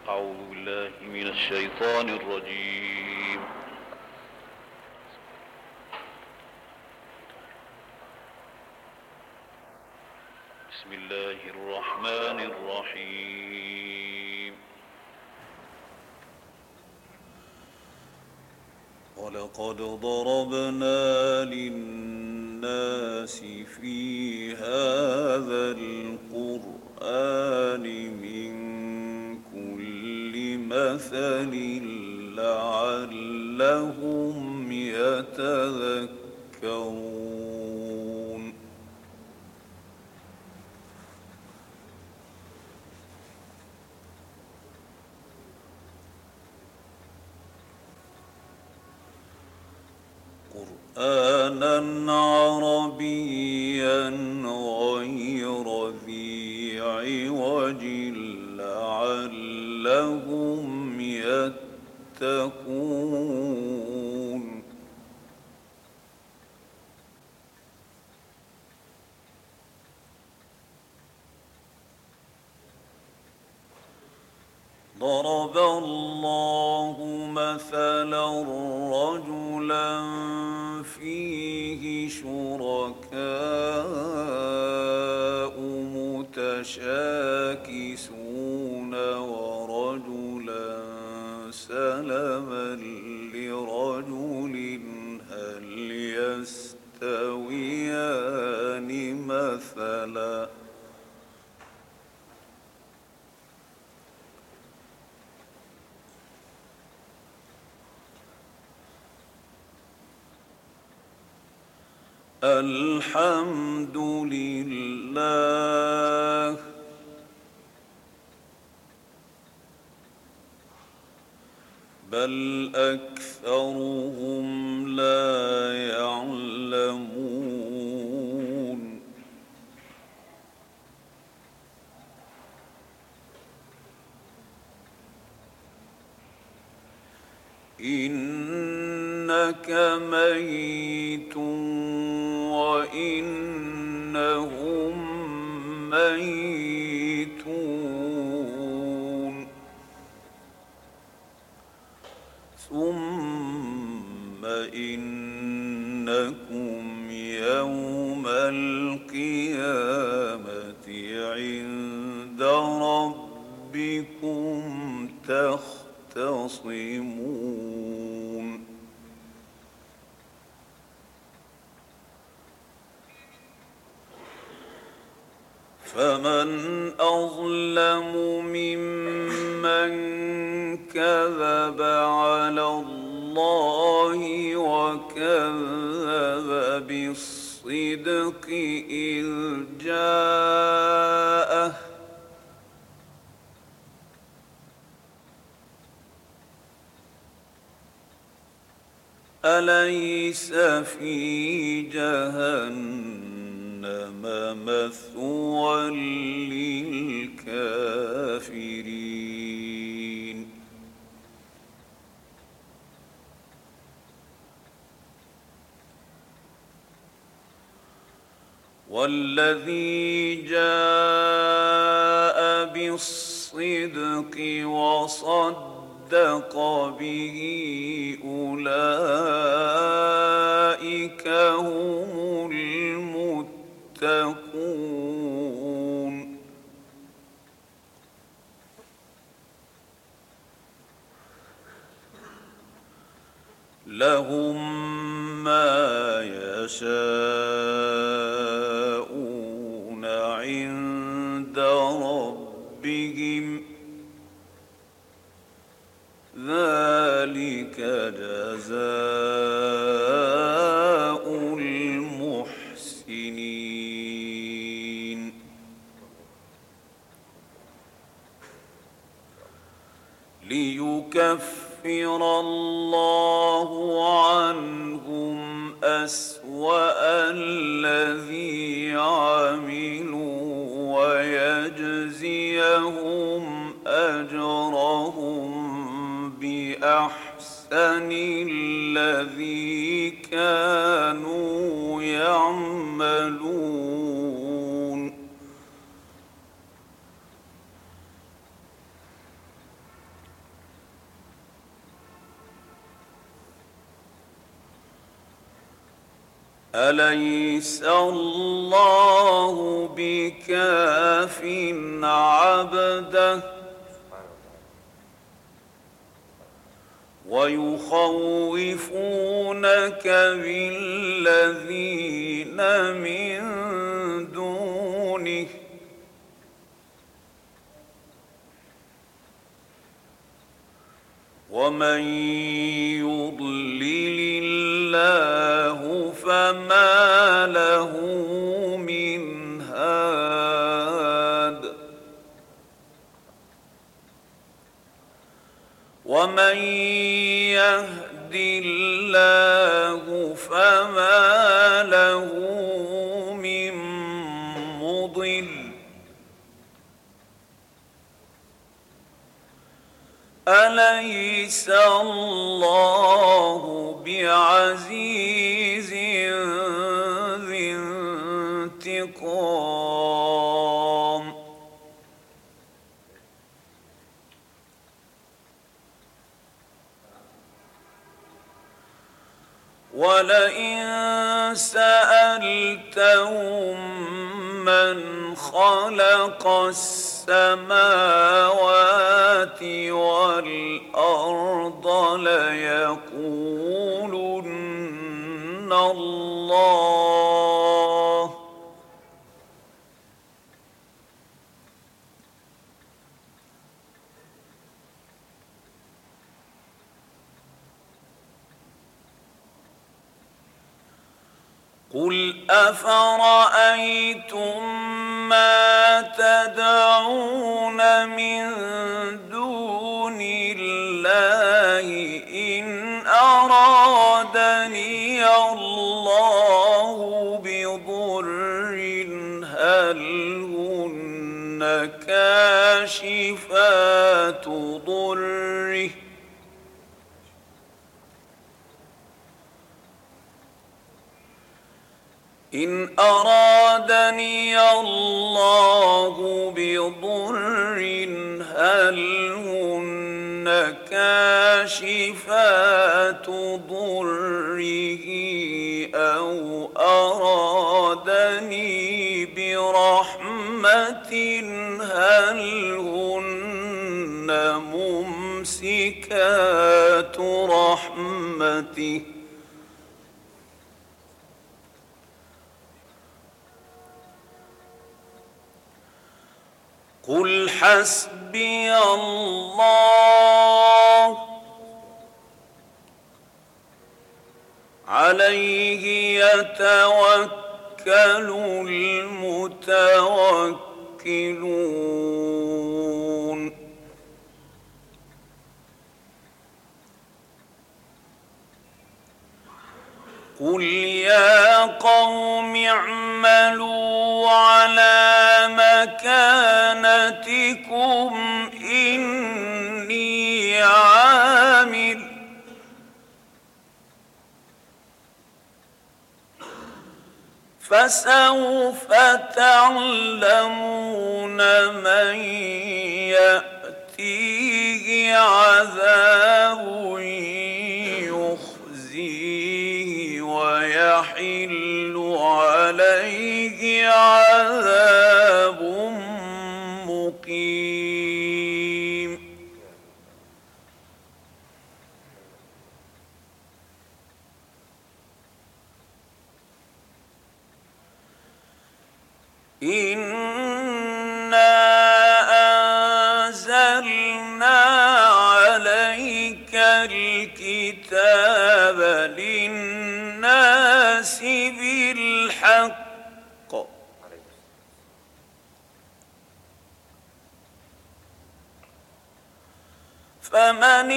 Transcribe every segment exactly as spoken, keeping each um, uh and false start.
أعوذ بالله من الشيطان الرجيم. بسم الله الرحمن الرحيم. ولقد ضربنا للناس في هذا القرآن من كل مثل لعلهم يتذكرون. قرآنا عربيا غير ذي عوج لعلهم يتقون. ضرب الله مثلا رجلا فيه شركاء متشاكسون ورجلا سلما لرجل هل يستويان مثلا الحمد لله بل أكثرهم لا يعلمون. إنك ميت وإنهم ميتون ثم إنكم يوم القيامة عند ربكم تختصمون. فمن أظلم ممن كذب على الله وكذب بالصدق إذ جاءه أليس في جهنم مثوى للكافرين. والذي جاء بالصدق وصدق به أولئك هم المتقون. لهم ما يشاءون عند ربهم ذلك جزاء المحسنين. ليكفر الله عنهم أسوأ الذي عملوا ويجزيهم أجرهم بأحسن الذي كانوا يعملون. أليس الله بكاف عبده ويخوفونك بالذين من دونه ومن يضلل الله فما له من هاد ومن يهد الله فما له من مضل أليس الله بعزيز ذي انتقام ولئن سألتهم من خلق السماوات والأرض ليقولن الله قل أفرأيتم ما تدعون من دون الله إن أرادني الله بضر هل هن كاشفات ضره إن أرادني الله بضر هل هن كاشفات ضره أو أرادني برحمة هل هن ممسكات رحمته قل حسبي الله عليه يتوكل المتوكلون قل يا قوم اعملوا على مكانتكم إني عامل فسوف تعلمون من يأتيه عذاب يخزيه ويحل عليه عذاب مقيم إنا أنزلنا عليك الكتاب للناس بالحق فمن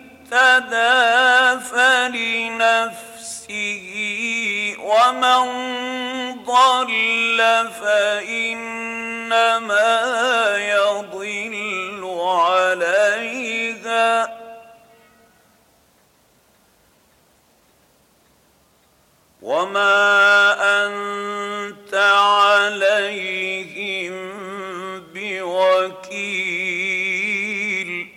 اهتدى فلنفسه ومن ضل فإنما يضل عليها وما أنت عليهم بوكيل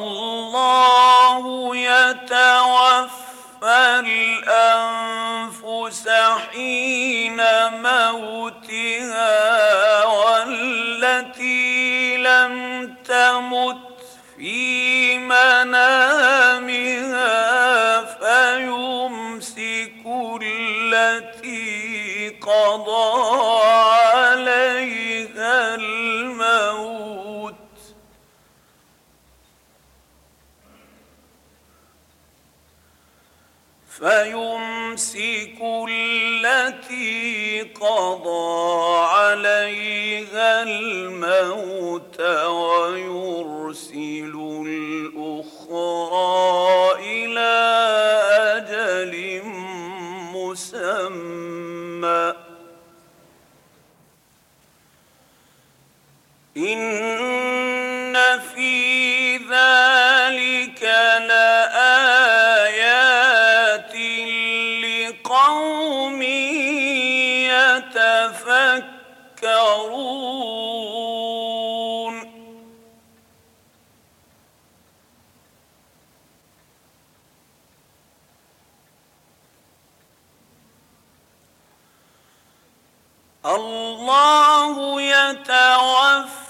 الله يتوفى الأنفس حين موتها والتي لم تمت في منامها فيمسك التي قضى عليها الموت فيمسك التي قضى عليها الموت ويرسل الأخرى إلى أجل مسمى إن في ذلك لآيات لقوم يتفكرون الله يتوفى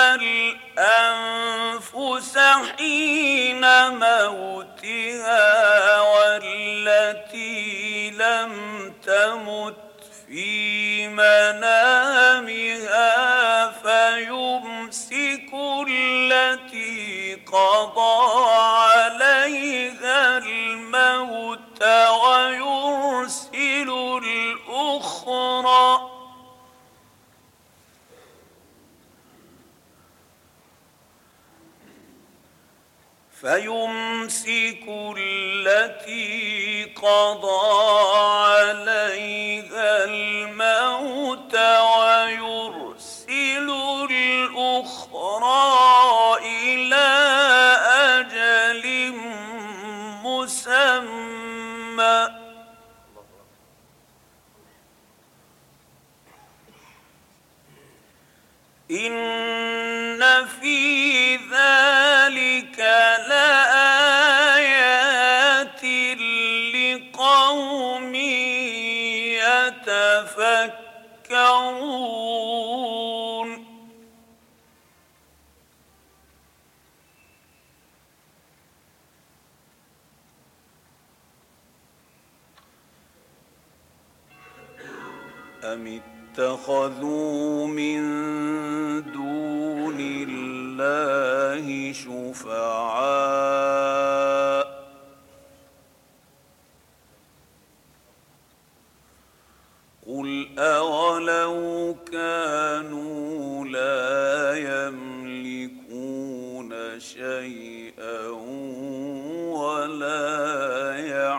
الأنفس حين موتها والتي لم تمت في منامها فيمسك التي قضى عليها الموت ويرسل الأخرى فيمسك التي قضى عليها الموت ويرسل الأخرى إلى أجل مسمى إن في ذلك لآيات لقوم يتفكرون أم اتخذوا من دون الله شفعاء قل أولو كانوا لا يملكون شيئا ولا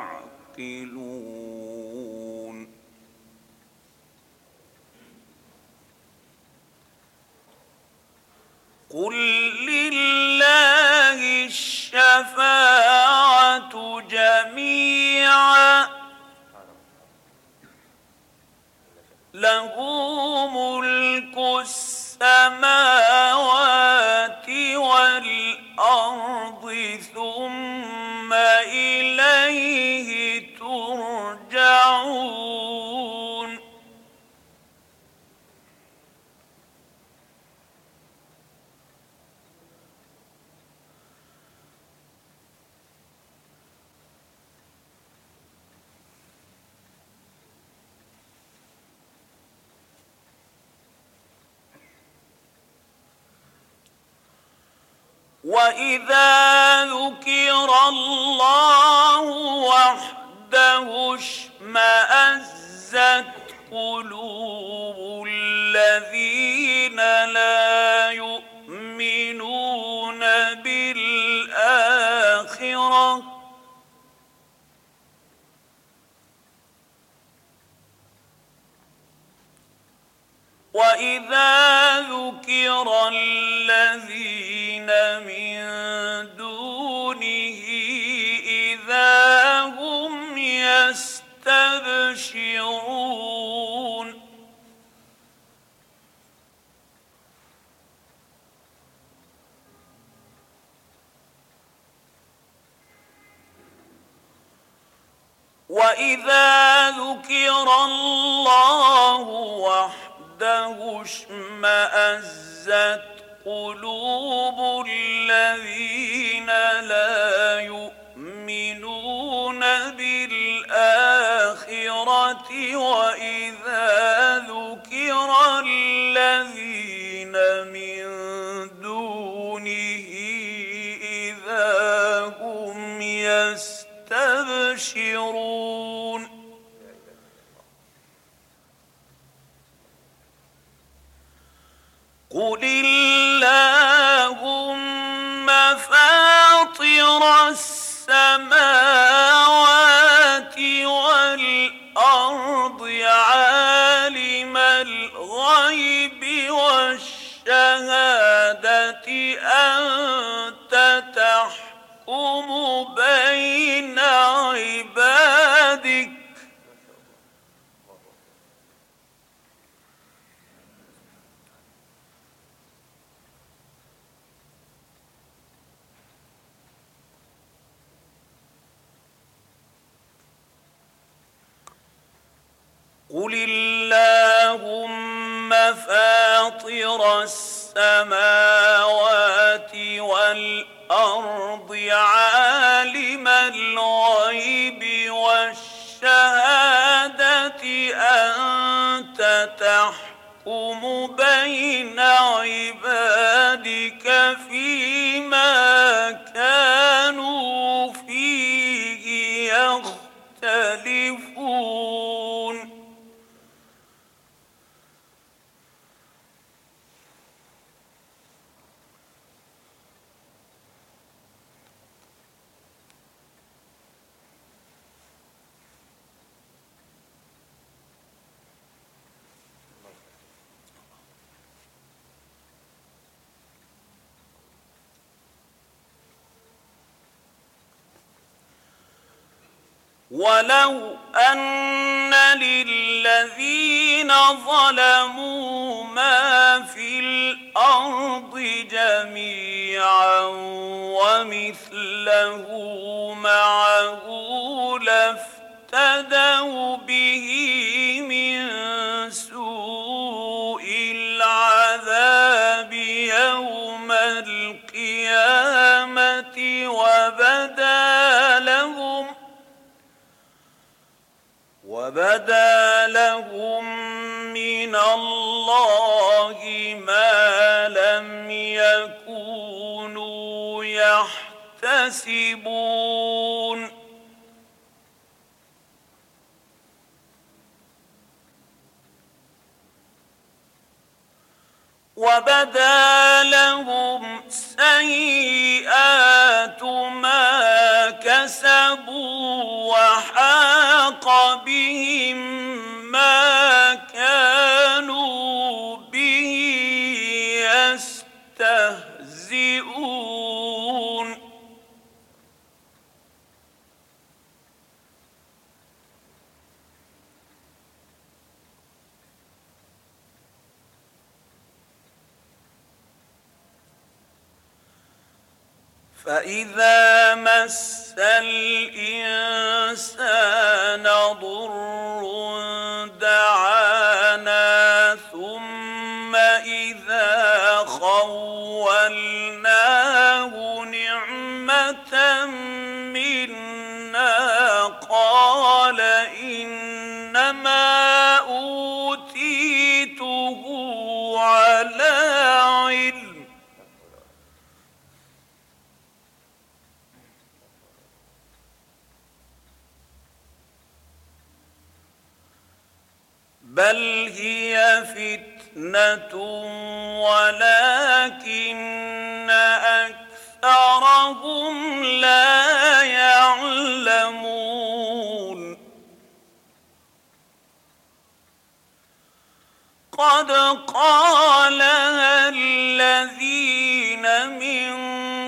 يعقلون قل لله الشفاعة جميعا له ملك السماوات والأرض ثم إليه ترجعون وإذا ذكر الله وحده اشمأزت قلوب الذين لا يؤمنون بالآخرة وإذا ذكر الذين من دونه إذا هم يستبشرون وإذا ذكر الله وحده اشمأزت قلوب الذين لا يؤمنون بالآخرة وإذا ذكر الذين من دونه إذا هم يستبشرون قل اللهم فاطر السماوات والأرض عالم الغيب والشهادة أنت تحكم بين عبادك قل اللهم فاطر السماوات والأرض عالم الغيب والشهادة أنت تحكم بين عبادك فيما كانوا فيه يختلفون ولو أن للذين ظلموا ما في الأرض جميعا ومثله معه لافتدوا به من سوء العذاب يوم القيامة وبدا لهم وبدا لهم من الله ما لم يكونوا يحتسبون وبدا لهم سيئات ما كسبوا وحاق بهم ما كانوا به يستهزئون فإذا مس الإنسان ضر دعانا ثم إذا خولناه نعمة منا قال إنما أوتيته على علم بل هي فتنة ولكن أكثرهم لا يعلمون قد قالها الذين من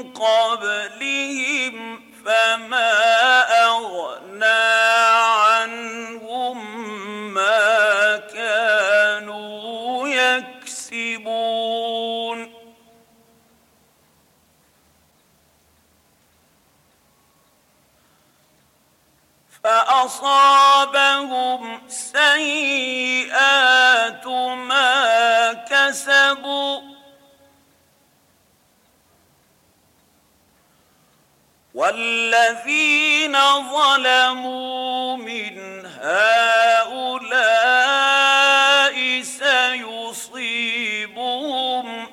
قبلهم فما أغنى عنهم ما كانوا يكسبون فأ أصابهم سيئات ما كسبوا والذين ظلموا من هؤلاء سيصيبهم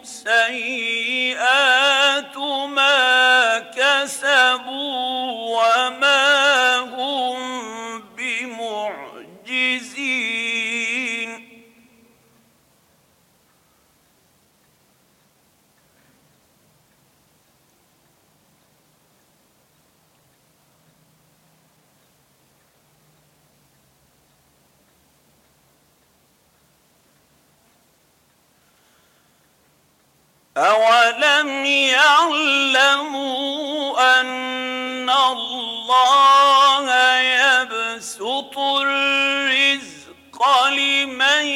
سيئات ما كسبوا وما هم بمعجزين أولم يعلموا أن الله يبسط الرزق لمن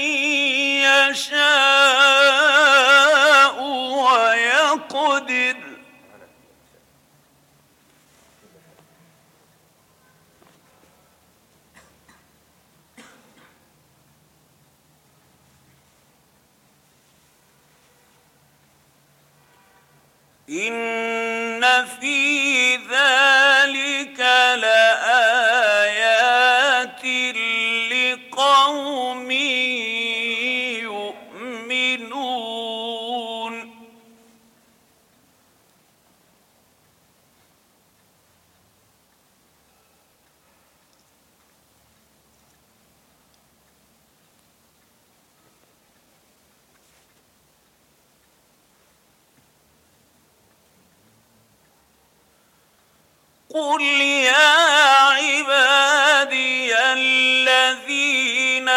يشاء ويقدر إن في ذلك لآيات لقوم يؤمنون قل يا عبادي الذين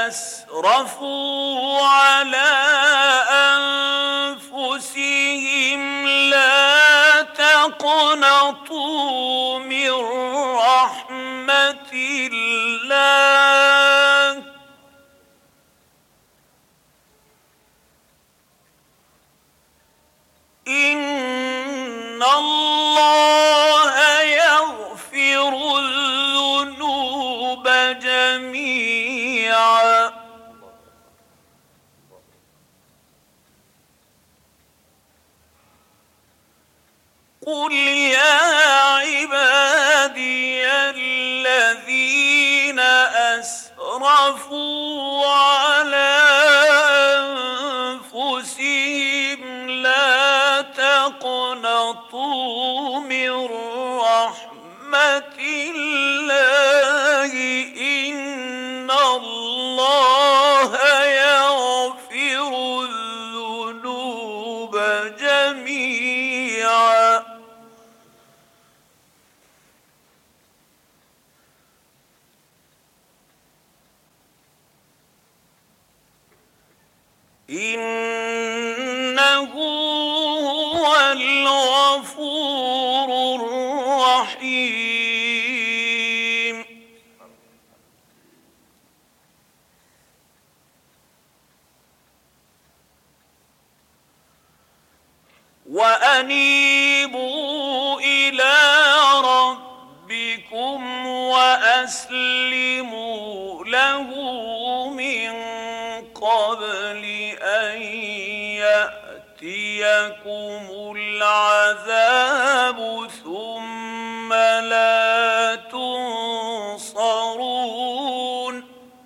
أسرفوا على أنفسهم لا تقنطوا من رحمة الله إن الله يغفر الذنوب جميعا قل يا عبادي الذين أسرفوا على أنفسهم لا تقنطوا من رحمة الله إن الله يغفر الذنوب جميعا إنه هو الغفور الرحيم وأنيبوا إلى ربكم وأسلموا له من قبل أن يأتيكم العذاب ثم لا تنصرون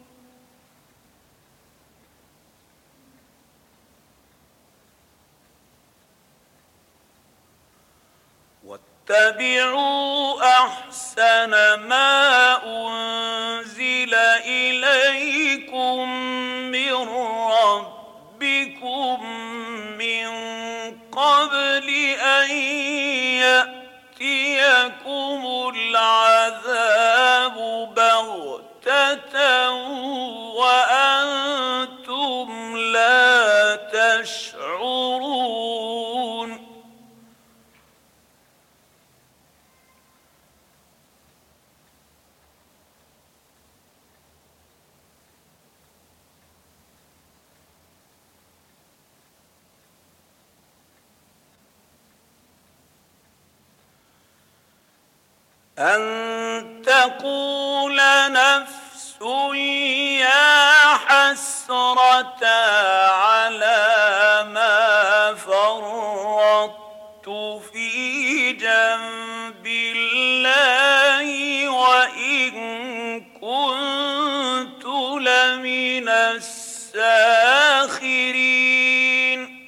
واتبعوا أحسن ما أنزل إليكم من ربكم من قبل أن يأتيكم العذاب بغتة وأنتم لا تشعرون أن تقول نفس يا حسرة على ما فرطت في جنب الله وإن كنت لمن الساخرين.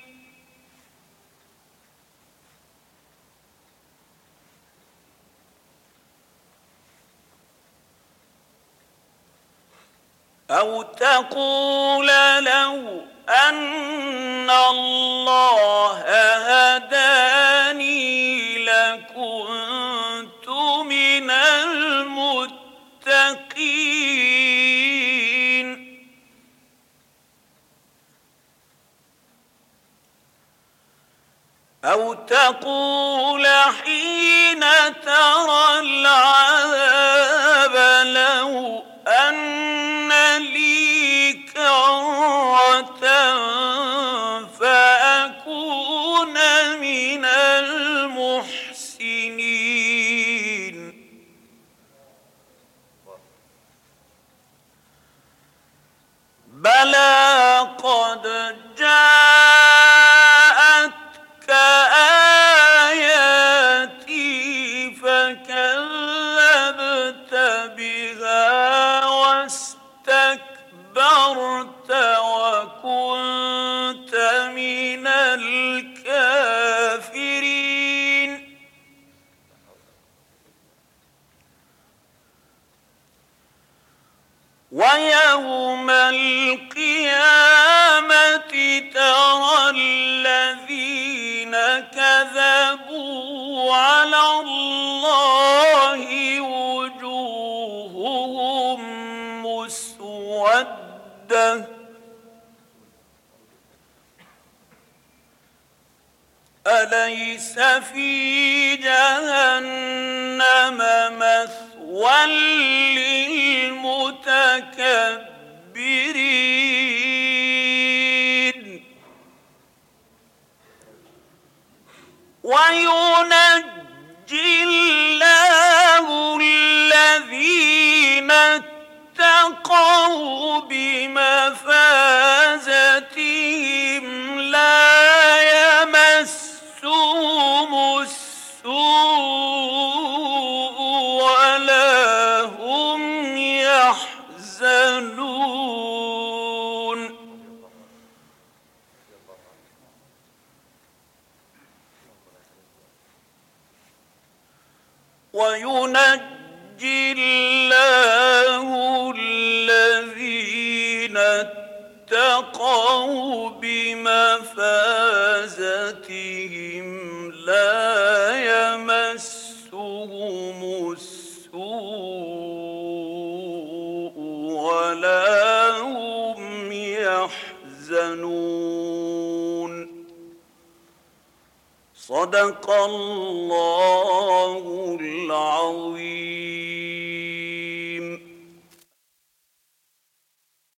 أو تقول لو أن الله هداني لكنت من المتقين. أو تقول حين ترى العذاب لو أن لي كرة فأكون من المحسنين. بلى قد جاءتك آياتي فكذبت بها واستكبرت وكنت من الكافرين. ويوم القيامة ترى الذين كذبوا على الله وجوههم مسودة أليس في جهنم مثوى للمتكبرين. وينجي الله الذين اتقوا بمفازتهم لا يمسهم السوء ولا هم يحزنون. وينجي الله الذين اتقوا بمفازتهم لا يمسهم السوء ولا هم يحزنون. صدق الله العظيم.